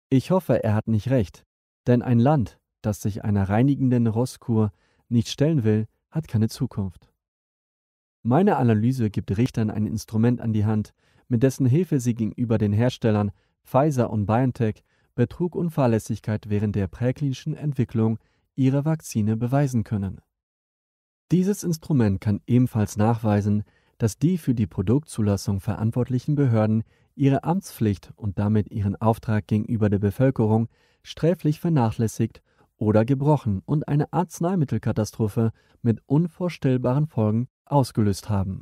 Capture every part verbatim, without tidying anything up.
Ich hoffe, er hat nicht recht, denn ein Land, das sich einer reinigenden Rosskur nicht stellen will, hat keine Zukunft. Meine Analyse gibt Richtern ein Instrument an die Hand, mit dessen Hilfe sie gegenüber den Herstellern Pfizer und BioNTech Betrug und Fahrlässigkeit während der präklinischen Entwicklung ihrer Vakzine beweisen können. Dieses Instrument kann ebenfalls nachweisen, dass die für die Produktzulassung verantwortlichen Behörden ihre Amtspflicht und damit ihren Auftrag gegenüber der Bevölkerung sträflich vernachlässigt oder gebrochen und eine Arzneimittelkatastrophe mit unvorstellbaren Folgen ausgelöst haben.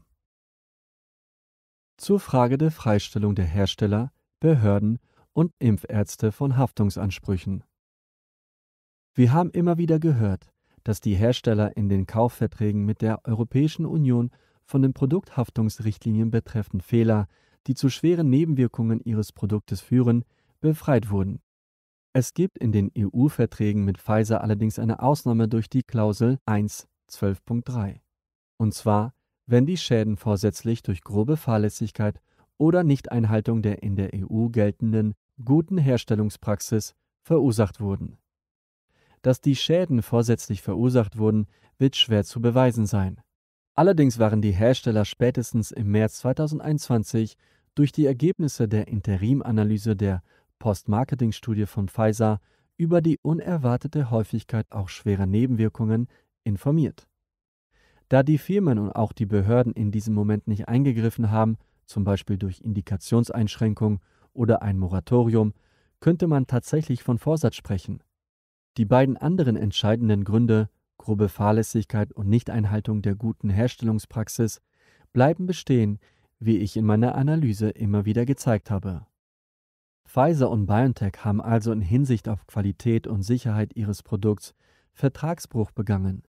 Zur Frage der Freistellung der Hersteller, Behörden und Impfärzte von Haftungsansprüchen. Wir haben immer wieder gehört, dass die Hersteller in den Kaufverträgen mit der Europäischen Union von den Produkthaftungsrichtlinien betreffend Fehler, die zu schweren Nebenwirkungen ihres Produktes führen, befreit wurden. Es gibt in den E U-Verträgen mit Pfizer allerdings eine Ausnahme durch die Klausel eins Punkt zwölf Punkt drei. Und zwar, wenn die Schäden vorsätzlich durch grobe Fahrlässigkeit oder Nichteinhaltung der in der E U geltenden guten Herstellungspraxis verursacht wurden. Dass die Schäden vorsätzlich verursacht wurden, wird schwer zu beweisen sein. Allerdings waren die Hersteller spätestens im März zweitausendeinundzwanzig durch die Ergebnisse der Interimanalyse der Post-Marketing-Studie von Pfizer über die unerwartete Häufigkeit auch schwerer Nebenwirkungen informiert. Da die Firmen und auch die Behörden in diesem Moment nicht eingegriffen haben, zum Beispiel durch Indikationseinschränkung oder ein Moratorium, könnte man tatsächlich von Vorsatz sprechen. Die beiden anderen entscheidenden Gründe, grobe Fahrlässigkeit und Nichteinhaltung der guten Herstellungspraxis, bleiben bestehen, wie ich in meiner Analyse immer wieder gezeigt habe. Pfizer und BioNTech haben also in Hinsicht auf Qualität und Sicherheit ihres Produkts Vertragsbruch begangen.